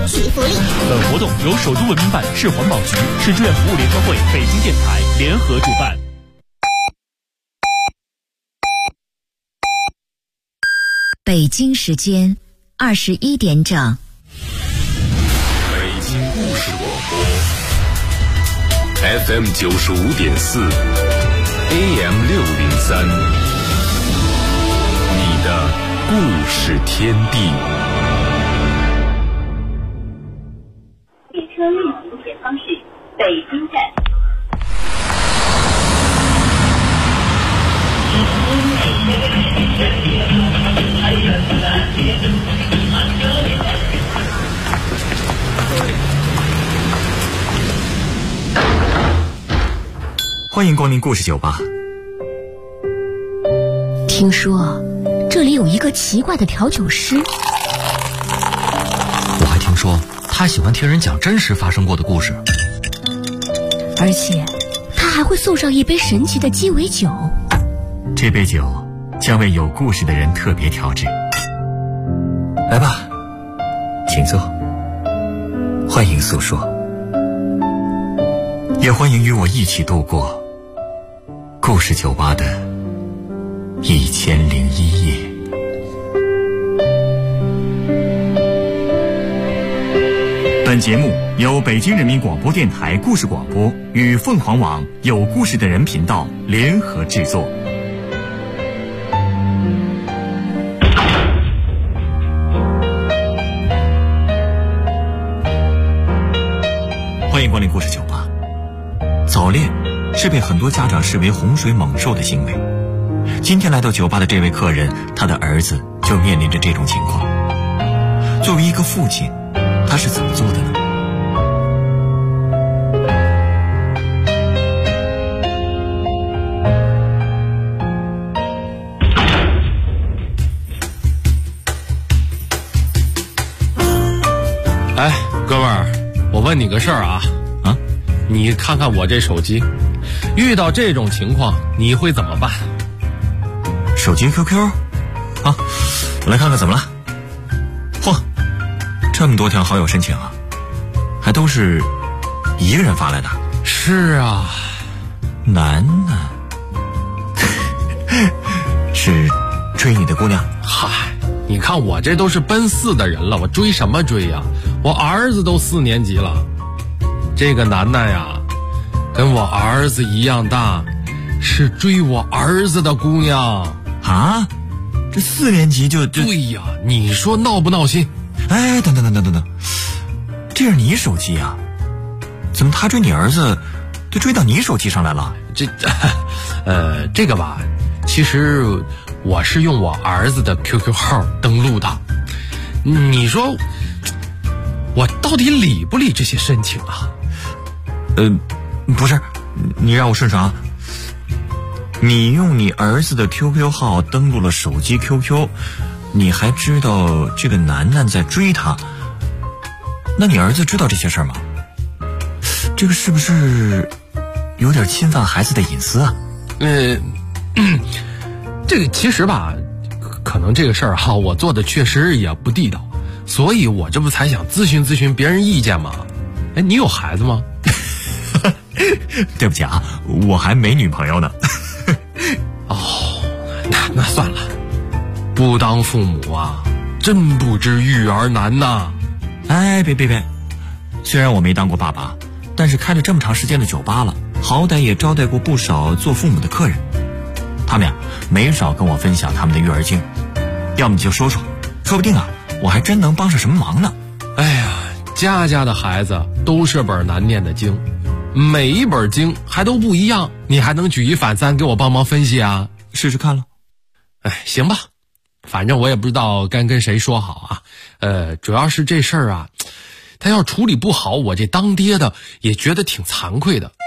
起福利。 本活动由首都文明办、市环保局、市志愿服务联合会、北京电台联合主办。 北京时间21点整。 北京故事广播 FM 95.4 AM 603，你的故事天地。 列车运行前方是北京站。 欢迎光临故事酒吧。 听说这里有一个奇怪的调酒师， 我还听说他喜欢听人讲真实发生过的故事， 而且他还会送上一杯神奇的鸡尾酒。 这杯酒将为有故事的人特别调制。来吧，请坐，欢迎诉说，也欢迎与我一起度过故事酒吧的1001夜。本节目由北京人民广播电台故事广播与凤凰网有故事的人频道联合制作。欢迎光临故事酒吧。早恋是被很多家长视为洪水猛兽的行为。今天来到酒吧的这位客人，他的儿子就面临着这种情况。作为一个父亲，他是怎么做的呢？ 哎，哥们儿，我问你个事儿啊，你看看我这手机，遇到这种情况你会怎么办？ 手机 QQ 啊，我来看看怎么了。嚯，这么多条好友申请啊，还都是一个人发来的。 是啊， 楠楠是追你的姑娘？ 嗨，你看我这都是奔4的人了，我追什么追呀？我儿子都4年级了。这个楠楠呀，跟我儿子一样大，是追我儿子的姑娘啊！这4年级就对呀，你说闹不闹心？ 哎，等，这是你手机啊？怎么他追你儿子，就追到你手机上来了？ 这个吧，其实我是用我儿子的 QQ 号登录的。你说我到底理不理这些申请啊？ 不是，你让我顺顺啊。你用你儿子的 QQ 号登录了手机 QQ， 你还知道这个楠楠在追他，那你儿子知道这些事儿吗？这个是不是有点侵犯孩子的隐私啊？ 这个其实吧，可能这个事儿哈，我做的确实也不地道，所以我这不才想咨询别人意见吗？哎，你有孩子吗？ 对不起啊，我还没女朋友呢。 哦，那算了，不当父母啊，真不知育儿难呐。 哎，别，虽然我没当过爸爸，但是开了这么长时间的酒吧了，好歹也招待过不少做父母的客人。他们呀，没少跟我分享他们的育儿经，要么你就说，说不定啊，我还真能帮上什么忙呢。 哎呀，家的孩子都是本难念的经，每一本经还都不一样，你还能举一反三给我帮忙分析啊？ 试试看了。 哎，行吧，反正我也不知道该跟谁说好啊。主要是这事儿啊，他要处理不好，我这当爹的也觉得挺惭愧的。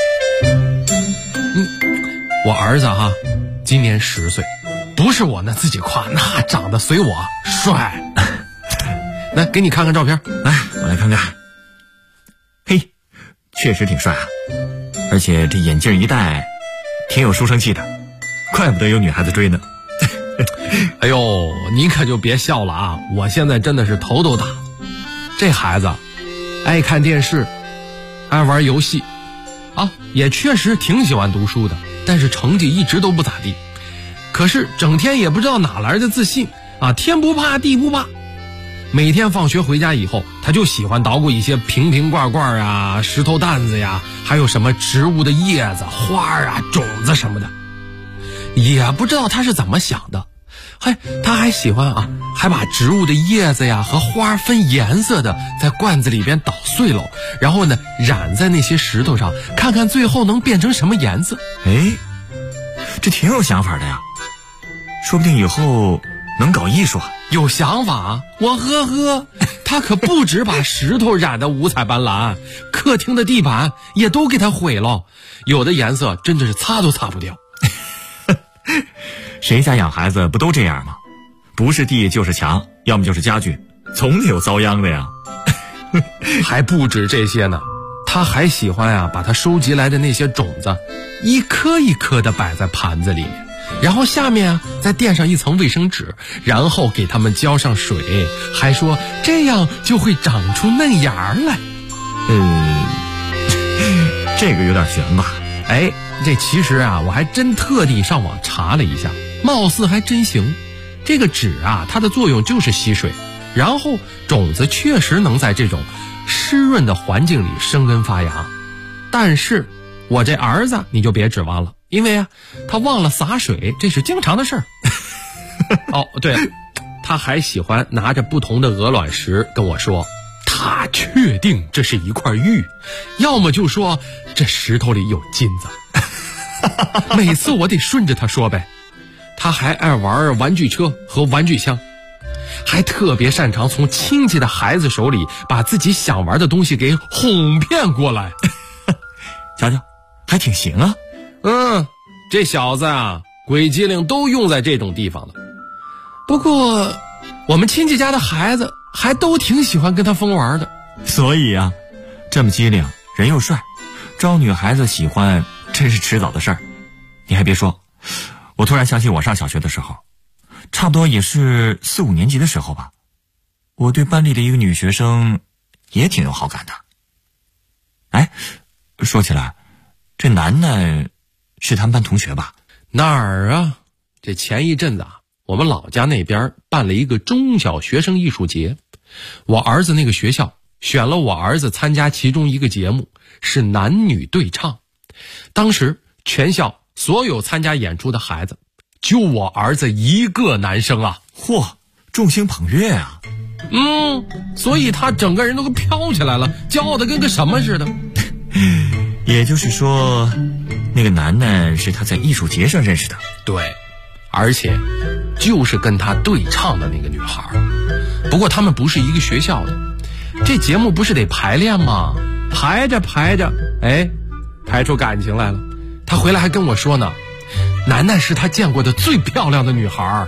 我儿子哈，今年10岁，不是我那自己夸，那长得随我帅。来，给你看看照片。 来，我来看看。嘿，确实挺帅啊，而且这眼镜一戴，挺有书生气的，怪不得有女孩子追呢。 哎呦，你可就别笑了啊！我现在真的是头都大。 这孩子爱看电视，爱玩游戏啊，也确实挺喜欢读书的，但是成绩一直都不咋地。可是整天也不知道哪来的自信啊，天不怕地不怕。每天放学回家以后，他就喜欢捣鼓一些瓶瓶罐罐啊、石头担子呀，还有什么植物的叶子、花啊、种子什么的。也不知道他是怎么想的，他还喜欢啊，还把植物的叶子呀和花分颜色的在罐子里边捣碎了，然后呢染在那些石头上，看看最后能变成什么颜色。 哎，这挺有想法的呀，说不定以后能搞艺术啊。 有想法，我呵呵，他可不止把石头染得五彩斑斓，客厅的地板也都给他毁了，有的颜色真的是擦都擦不掉。 谁家养孩子不都这样吗？不是地就是墙，要么就是家具，总得有遭殃的呀。 还不止这些呢，他还喜欢啊，把他收集来的那些种子一颗一颗的摆在盘子里面，然后下面啊再垫上一层卫生纸，然后给它们浇上水，还说这样就会长出嫩芽来。 这个有点悬吧？ 哎，这其实啊，我还真特地上网查了一下，貌似还真行。这个纸啊，它的作用就是吸水，然后种子确实能在这种湿润的环境里生根发芽。但是我这儿子你就别指望了，因为啊，他忘了洒水，这是经常的事儿。哦，对了，他还喜欢拿着不同的鹅卵石跟我说，他确定这是一块玉，要么就说这石头里有金子。每次我得顺着他说呗。他还爱玩玩具车和玩具箱，还特别擅长从亲戚的孩子手里把自己想玩的东西给哄骗过来。 瞧瞧，还挺行啊。 这小子啊，鬼机灵都用在这种地方了。不过我们亲戚家的孩子还都挺喜欢跟他疯玩的。 所以啊，这么机灵，人又帅，招女孩子喜欢真是迟早的事儿。你还别说，我突然想起我上小学的时候，差不多也是4、5年级的时候吧，我对班里的一个女学生也挺有好感的。哎，说起来，这楠楠是他们班同学吧？ 哪儿啊？这前一阵子啊，我们老家那边办了一个中小学生艺术节，我儿子那个学校选了我儿子参加其中一个节目，是男女对唱。当时全校所有参加演出的孩子，就我儿子一个男生啊。 嚯，众星捧月啊。 所以他整个人都给飘起来了，骄傲的跟个什么似的。 也就是说，那个楠楠是他在艺术节上认识的。 对，而且就是跟他对唱的那个女孩。不过他们不是一个学校的，这节目不是得排练吗？排着排着，哎，排出感情来了。他回来还跟我说呢，楠楠是他见过的最漂亮的女孩。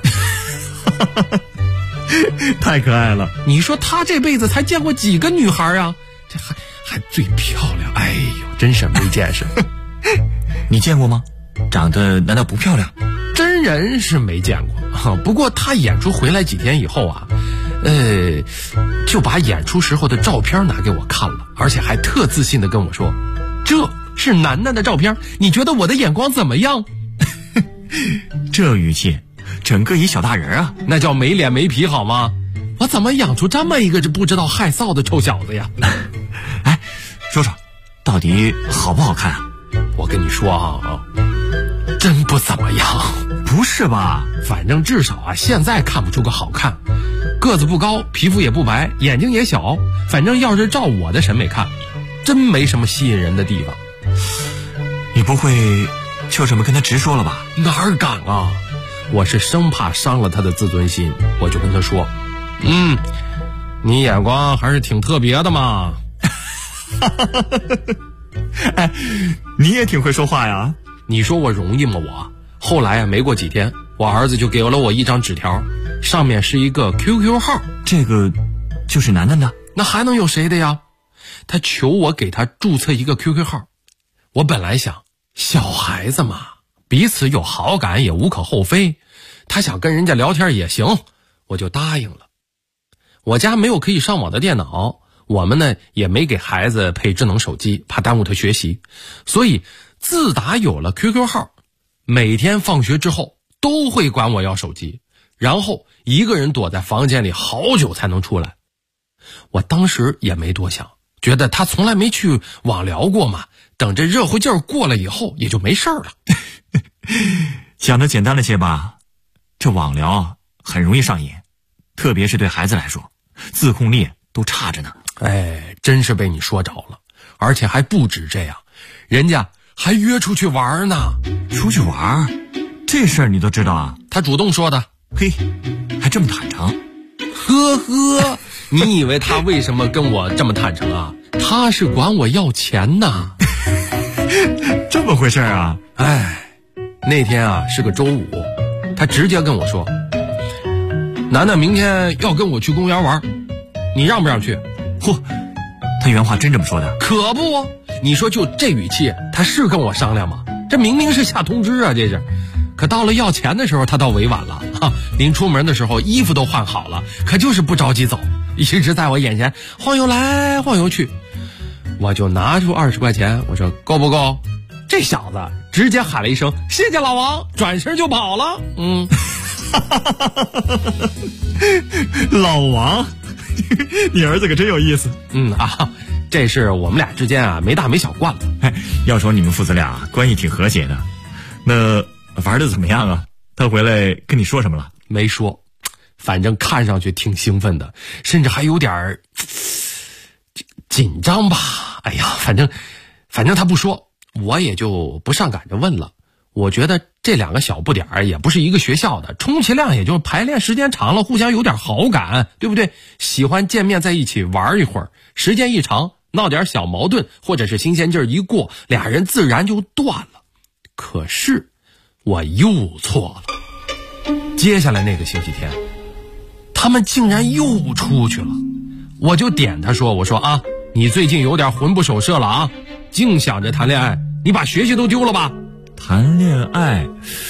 太可爱了。 你说他这辈子才见过几个女孩啊？这还最漂亮，哎呦，真是没见识。 你见过吗？长得难道不漂亮？ 真人是没见过，不过他演出回来几天以后啊，就把演出时候的照片拿给我看了，而且还特自信的跟我说，这是楠楠的照片，你觉得我的眼光怎么样？ 这语气，整个一小大人啊， 那叫没脸没皮好吗？我怎么养出这么一个不知道害臊的臭小子呀？ 哎，说说，到底好不好看啊？ 我跟你说啊，真不怎么样。 不是吧？ 反正至少啊，现在看不出个好看。个子不高，皮肤也不白，眼睛也小，反正要是照我的审美看，真没什么吸引人的地方。 你不会就这么跟他直说了吧？ 哪儿敢啊！我是生怕伤了他的自尊心，我就跟他说，你眼光还是挺特别的嘛。 哎，你也挺会说话呀。 你说我容易吗？我后来啊，没过几天，我儿子就给了我一张纸条，上面是一个 QQ 号。 这个就是楠楠的？ 那还能有谁的呀？他求我给他注册一个 QQ 号。我本来想，小孩子嘛，彼此有好感也无可厚非，他想跟人家聊天也行，我就答应了。我家没有可以上网的电脑， 我们呢也没给孩子配智能手机，怕耽误他学习。所以自打有了 QQ 号，每天放学之后都会管我要手机，然后一个人躲在房间里好久才能出来。我当时也没多想，觉得他从来没去网聊过嘛，等这热乎劲儿过了以后也就没事儿了。 想得简单了些吧？这网聊很容易上瘾，特别是对孩子来说，自控力都差着呢。 哎，真是被你说着了，而且还不止这样，人家还约出去玩呢。 出去玩？这事儿你都知道啊？ 他主动说的。 嘿，还这么坦诚？ 呵呵，你以为他为什么跟我这么坦诚啊？他是管我要钱呐。 这么回事啊？ 哎，那天啊是个周五，他直接跟我说，楠楠明天要跟我去公园玩，你让不让去？ 嚯，他原话真这么说的？ 可不，你说就这语气，他是跟我商量吗？这明明是下通知啊，这是。可到了要钱的时候，他倒委婉了哈。临出门的时候，衣服都换好了，可就是不着急走，一直在我眼前晃悠来晃悠去。我就拿出20块钱，我说够不够？这小子直接喊了一声谢谢老王，转身就跑了。 老王，你儿子可真有意思。 这是我们俩之间啊没大没小惯了。 哎，要说你们父子俩关系挺和谐的，那玩的怎么样啊？他回来跟你说什么了？ 没说，反正看上去挺兴奋的，甚至还有点紧张吧。哎呀，反正他不说，我也就不上赶着问了。我觉得这两个小不点儿也不是一个学校的，充其量也就是排练时间长了，互相有点好感，对不对？喜欢见面在一起玩一会儿，时间一长，闹点小矛盾或者是新鲜劲儿一过，俩人自然就断了。可是我又错了，接下来那个星期天，他们竟然又出去了。我就点他说，我说啊，你最近有点魂不守舍了啊，净想着谈恋爱，你把学习都丢了吧？ 谈恋爱，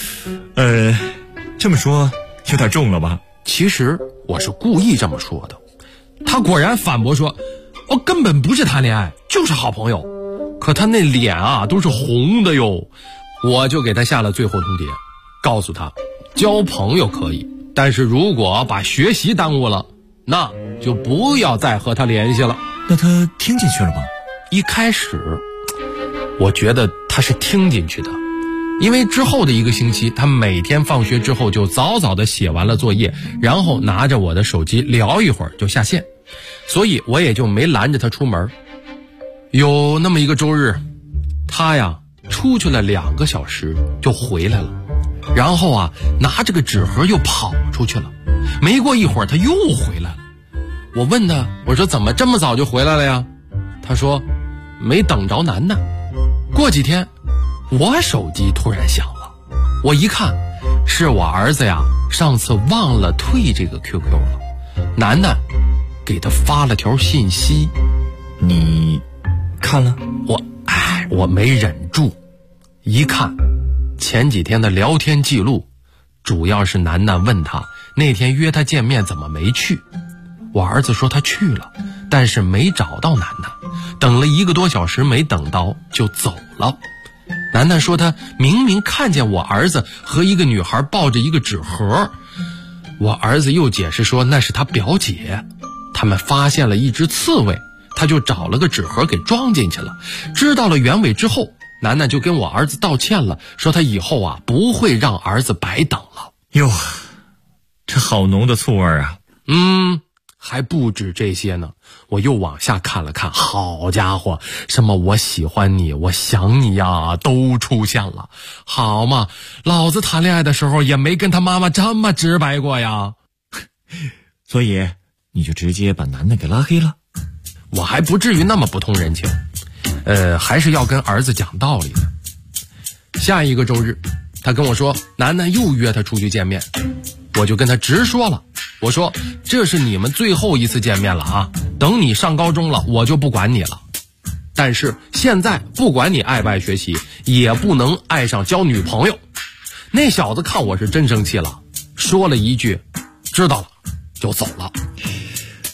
这么说有点重了吧？ 其实我是故意这么说的。他果然反驳说，我根本不是谈恋爱，就是好朋友。可他那脸啊都是红的哟。我就给他下了最后通牒，告诉他交朋友可以，但是如果把学习耽误了，那就不要再和他联系了。 那他听进去了吗？ 一开始我觉得他是听进去的，因为之后的一个星期，他每天放学之后就早早的写完了作业，然后拿着我的手机聊一会儿就下线，所以我也就没拦着他出门。有那么一个周日，他呀出去了2个小时就回来了，然后啊拿着个纸盒又跑出去了。没过一会儿他又回来了，我问他，我说怎么这么早就回来了呀？他说没等着楠楠。过几天我手机突然响了，我一看是我儿子呀上次忘了退这个 QQ 了，楠楠给他发了条信息。 你看了？ 我没忍住，一看前几天的聊天记录，主要是楠楠问他那天约他见面怎么没去。我儿子说他去了，但是没找到楠楠，等了1个多小时没等到就走了。楠楠说他明明看见我儿子和一个女孩抱着一个纸盒，我儿子又解释说那是他表姐，他们发现了一只刺猬，他就找了个纸盒给装进去了。知道了原委之后，楠楠就跟我儿子道歉了，说他以后啊不会让儿子白等了。 哟，这好浓的醋味啊！ 还不止这些呢，我又往下看了看，好家伙，什么我喜欢你，我想你呀，都出现了。好嘛，老子谈恋爱的时候也没跟他妈妈这么直白过呀。 所以你就直接把楠楠给拉黑了？ 我还不至于那么不通人情，还是要跟儿子讲道理的。下一个周日，他跟我说楠楠又约他出去见面，我就跟他直说了，我说这是你们最后一次见面了啊，等你上高中了我就不管你了，但是现在不管你爱不爱学习，也不能爱上交女朋友。那小子看我是真生气了，说了一句知道了就走了。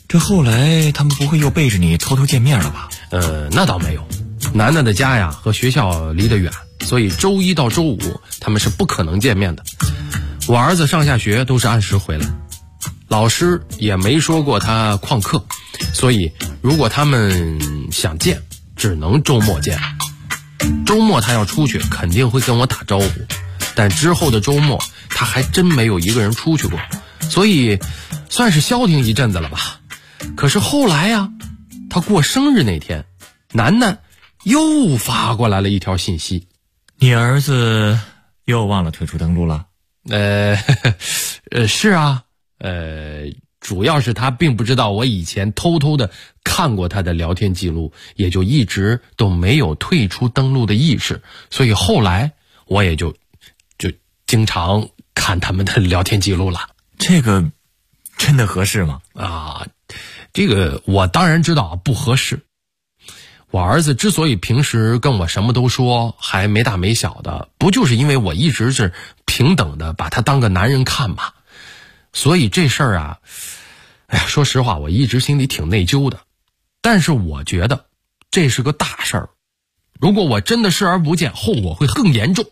这后来他们不会又背着你偷偷见面了吧？ 那倒没有。楠楠的家呀和学校离得远，所以周一到周五他们是不可能见面的。我儿子上下学都是按时回来，老师也没说过他旷课，所以如果他们想见，只能周末见。周末他要出去肯定会跟我打招呼，但之后的周末他还真没有一个人出去过，所以算是消停一阵子了吧。可是后来呀，他过生日那天，楠楠又发过来了一条信息。 你儿子又忘了退出登录了？ 是啊，主要是他并不知道我以前偷偷的看过他的聊天记录，也就一直都没有退出登录的意识，所以后来我也就经常看他们的聊天记录了。 这个真的合适吗？ 这个我当然知道不合适。我儿子之所以平时跟我什么都说，还没大没小的，不就是因为我一直是平等的把他当个男人看吗？所以这事儿啊，说实话我一直心里挺内疚的。但是我觉得这是个大事儿，如果我真的视而不见，后果会更严重。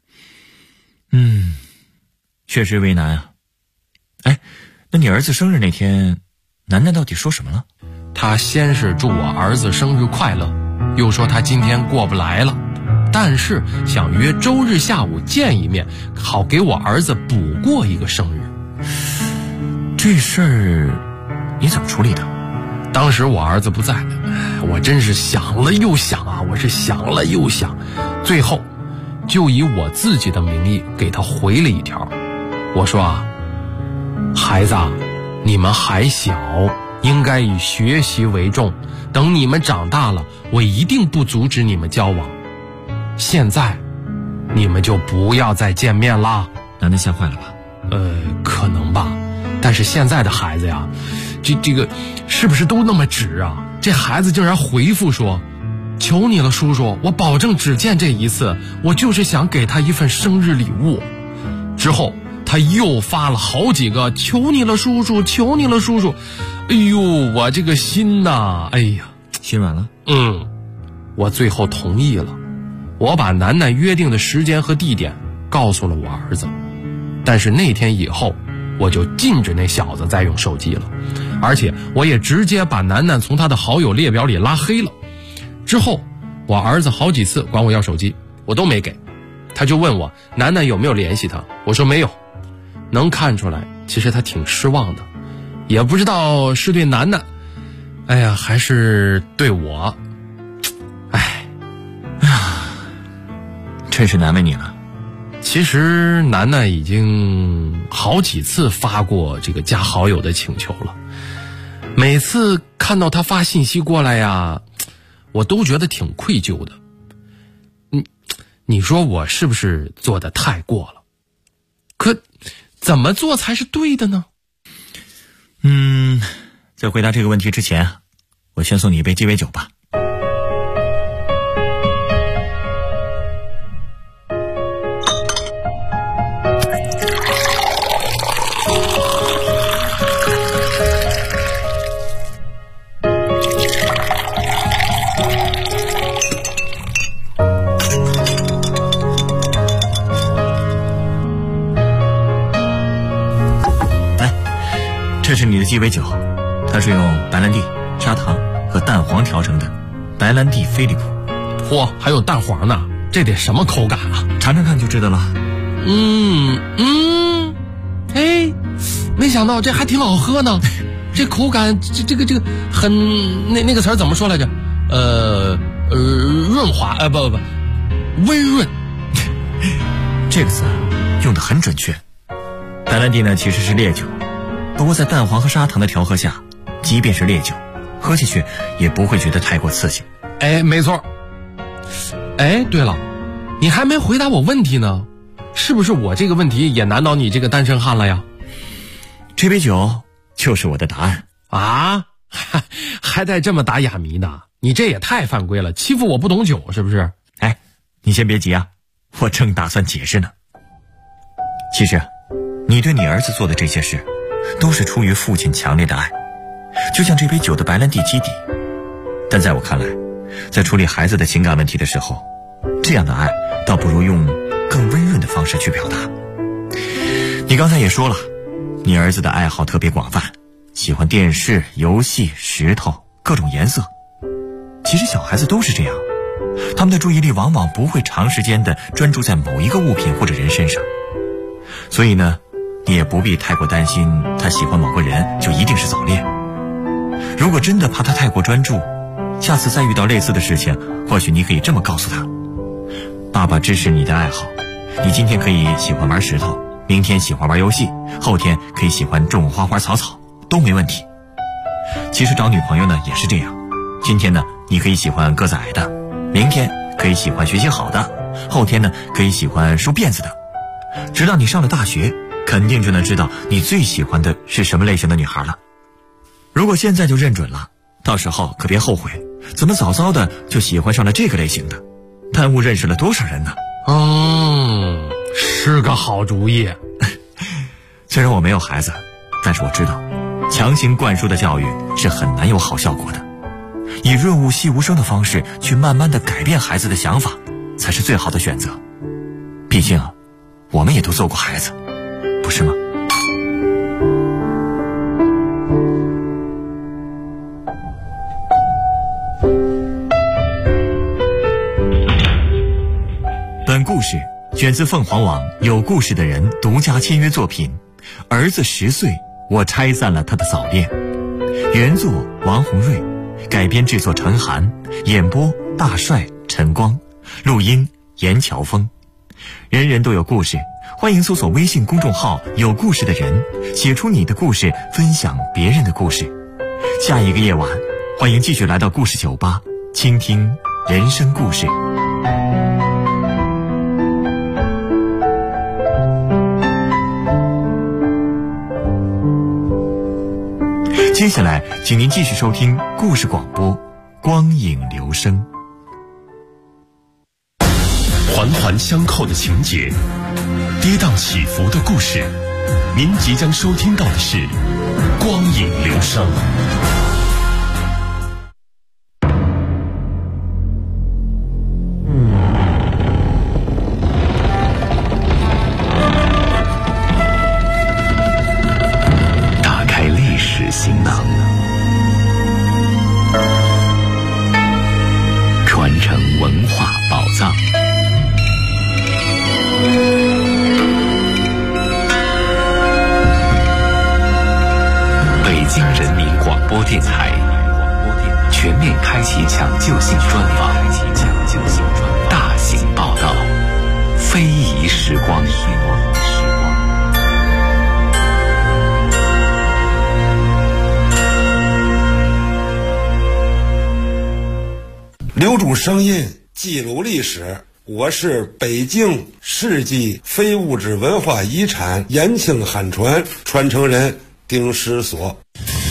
确实为难啊。那你儿子生日那天，楠楠到底说什么了？ 他先是祝我儿子生日快乐，又说他今天过不来了，但是想约周日下午见一面，好给我儿子补过一个生日。 这事儿你怎么处理的？ 当时我儿子不在，我真是想了又想啊，最后就以我自己的名义给他回了一条。我说啊，孩子，你们还小，应该以学习为重，等你们长大了，我一定不阻止你们交往。现在你们就不要再见面啦。 楠楠吓坏了吧？ 可能吧，但是现在的孩子呀，这个是不是都那么直啊？这孩子竟然回复说，求你了叔叔，我保证只见这一次，我就是想给他一份生日礼物。之后他又发了好几个求你了叔叔，求你了叔叔。哎呦，我这个心呐， 心软了？ 我最后同意了。我把楠楠约定的时间和地点告诉了我儿子，但是那天以后我就禁止那小子再用手机了，而且我也直接把楠楠从他的好友列表里拉黑了。之后我儿子好几次管我要手机，我都没给，他就问我楠楠有没有联系他，我说没有。能看出来其实他挺失望的，也不知道是对楠楠还是对我。 真是难为你了。 其实楠楠已经好几次发过这个加好友的请求了，每次看到他发信息过来呀，我都觉得挺愧疚的。你说我是不是做得太过了？可怎么做才是对的呢？ 在回答这个问题之前，我先送你一杯鸡尾酒吧。这是你的鸡尾酒，它是用白兰地、砂糖和蛋黄调成的，白兰地飞利浦。 嚯，还有蛋黄呢，这得什么口感啊？ 尝尝看就知道了。 没想到这还挺好喝呢。这口感，这个很那个词儿怎么说来着？润滑温润。 这个词用得很准确。白兰地呢其实是烈酒，不过在蛋黄和砂糖的调和下，即便是烈酒，喝下去也不会觉得太过刺激。 没错。对了，你还没回答我问题呢，是不是我这个问题也难倒你这个单身汉了呀？ 这杯酒就是我的答案啊！还带这么打哑谜的，你这也太犯规了，欺负我不懂酒是不是？ 你先别急啊，我正打算解释呢。其实你对你儿子做的这些事都是出于父亲强烈的爱， 就像这杯酒的白兰地基底。但在我看来，在处理孩子的情感问题的时候，这样的爱倒不如用更温润的方式去表达。你刚才也说了，你儿子的爱好特别广泛，喜欢电视、游戏、石头、各种颜色。其实小孩子都是这样，他们的注意力往往不会长时间的专注在某一个物品或者人身上。所以呢，你也不必太过担心他喜欢某个人就一定是早恋。如果真的怕他太过专注，下次再遇到类似的事情，或许你可以这么告诉他：爸爸支持你的爱好，你今天可以喜欢玩石头，明天喜欢玩游戏，后天可以喜欢种花花草草，都没问题。其实找女朋友呢也是这样，今天呢你可以喜欢个子矮的，明天可以喜欢学习好的，后天呢可以喜欢梳辫子的。直到你上了大学，肯定就能知道你最喜欢的是什么类型的女孩了。如果现在就认准了，到时候可别后悔，怎么早早的就喜欢上了这个类型的，耽误认识了多少人呢？ 是个好主意。 虽然我没有孩子，但是我知道强行灌输的教育是很难有好效果的，以润物细无声的方式去慢慢的改变孩子的想法才是最好的选择。毕竟我们也都做过孩子，不是吗？本故事选自凤凰网有故事的人独家签约作品《儿子10岁，我拆散了他的早恋》，原作王红瑞，改编制作陈寒，演播大帅、陈光，录音严乔峰。人人都有故事，欢迎搜索微信公众号有故事的人，写出你的故事，分享别人的故事。下一个夜晚，欢迎继续来到故事酒吧，倾听人生故事。接下来请您继续收听故事广播光影留声。 环环相扣的情节，跌宕起伏的故事，您即将收听到的是光影留声。打开历史行囊，传承文化宝藏。北京人民广播电台全面开启抢救性专访，大型报道，非遗时光。 留住声音，记录历史。我是北京世纪非物质文化遗产延庆汉传传承人丁石所。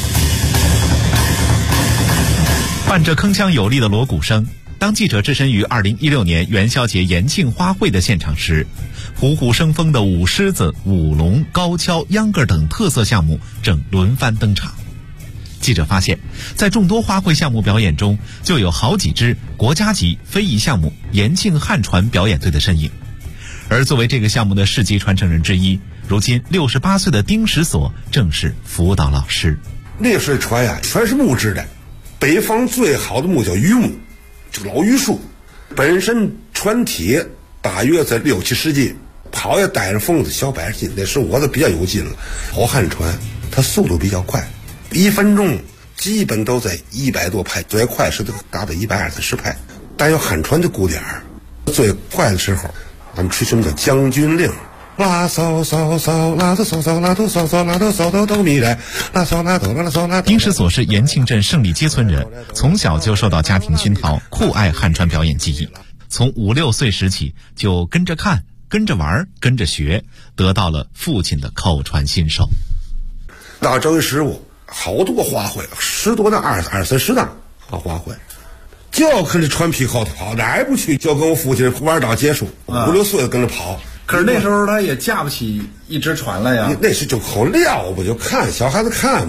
伴着铿锵有力的锣鼓声，当记者置身于2016年元宵节延庆花卉的现场时，虎虎生风的舞狮子、舞龙、高跷、秧歌等特色项目正轮番登场。记者发现，在众多花卉项目表演中，就有好几支国家级非遗项目延庆汉传表演队的身影。而作为这个项目的世级传承人之一，如今68岁的丁石所正是辅导老师。 那水船呀，全是木质的，北方最好的木叫榆木，就老榆树。本身船体大约在6、7十斤，跑也带着风子小100斤，那时候我都比较有劲了。跑汉船它速度比较快，1分钟基本都在100多拍，最快是达到120、130拍。但有汉船的鼓点儿，最快的时候，咱们吹什么叫将军令，拉骚骚骚，拉哆骚骚，拉哆骚骚，拉哆骚哆哆咪来，拉骚拉哆拉骚拉。 丁石所是延庆镇胜利街村人，从小就受到家庭熏陶，酷爱汉传表演技艺。从5、6岁时起，就跟着看、跟着玩、跟着学，得到了父亲的口传心授。 到正月15，好多花卉，10多档、20、30档好花卉，就要跟着船皮后头跑，哪儿也不去，就跟我父亲玩到结束，5、6岁跟着跑。 可是那时候他也架不起一只船来呀。 那是就口撂不就看小孩子看嘛，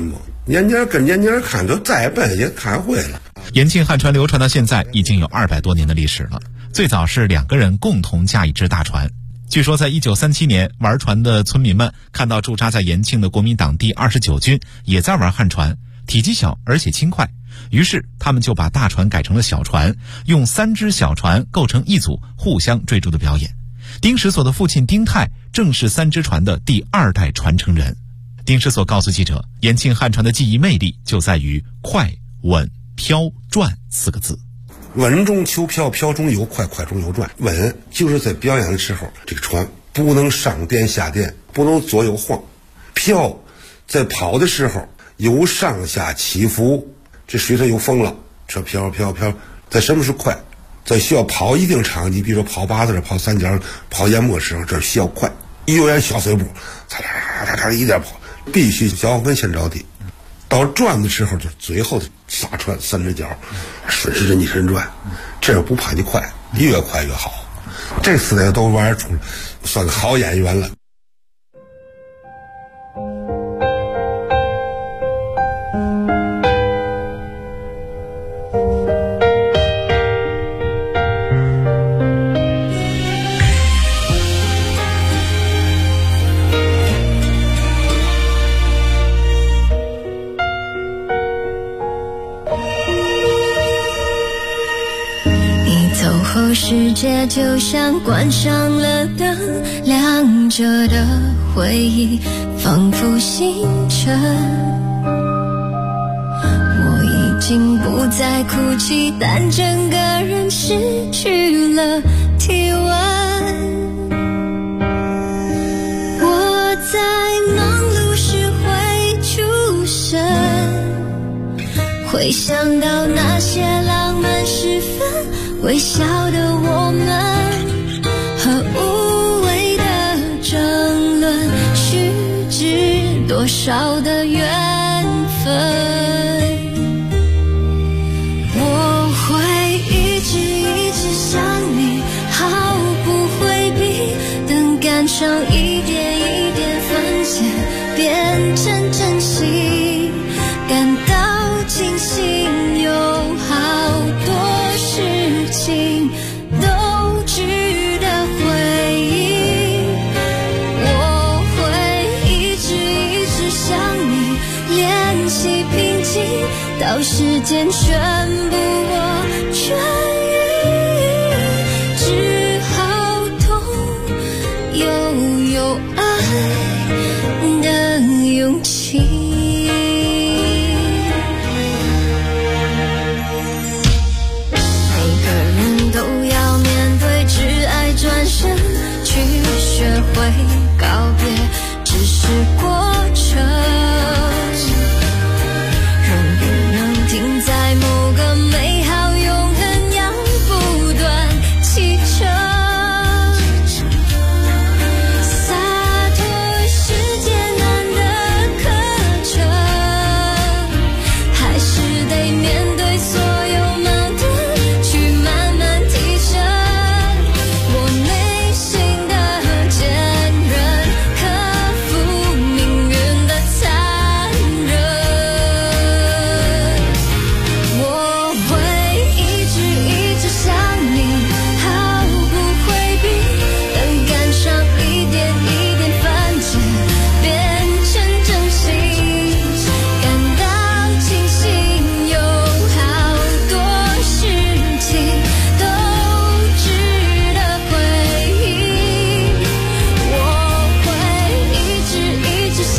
年年跟年年看，就再笨也看会了。 延庆汉船流传到现在已经有200多年的历史了。最早是2个人共同驾一只大船。据说在1937年，玩船的村民们看到驻扎在延庆的国民党第29军也在玩汉船，体积小而且轻快，于是他们就把大船改成了小船，用3只小船构成一组，互相追逐的表演。丁石所的父亲丁泰正是3只船的第2代传承人。丁石所告诉记者，延庆汉船的技艺魅力就在于快、稳、飘、转4个字。 稳中求飘，飘中有快，快中有转。稳就是在表演的时候，这个船不能上颠下颠，不能左右晃。飘在跑的时候有上下起伏，这水上有风了，这飘飘飘。在什么是快？在需要跑一定场地，比如说跑八字、跑三角、跑淹没的时候，这需要快。有点小碎步，嚓嚓嚓嚓一点跑，必须脚跟先着地。到转的时候，就最后撒船3只脚，顺时针逆时针转，这样不怕你快，越快越好。这4代都玩出，算个好演员了。 世界就像关上了灯，亮着的回忆仿佛星辰。我已经不再哭泣，但整个人失去了体温。我在忙碌时会出神，会想到那些浪漫时分，微笑的我们和无谓的争论，虚掷多少的缘分。我会一直想你，毫不回避，等感伤一点一点分解，变成真心，感到庆幸有好多事情都值得回忆。我会一直想你，练习平静，到时间全部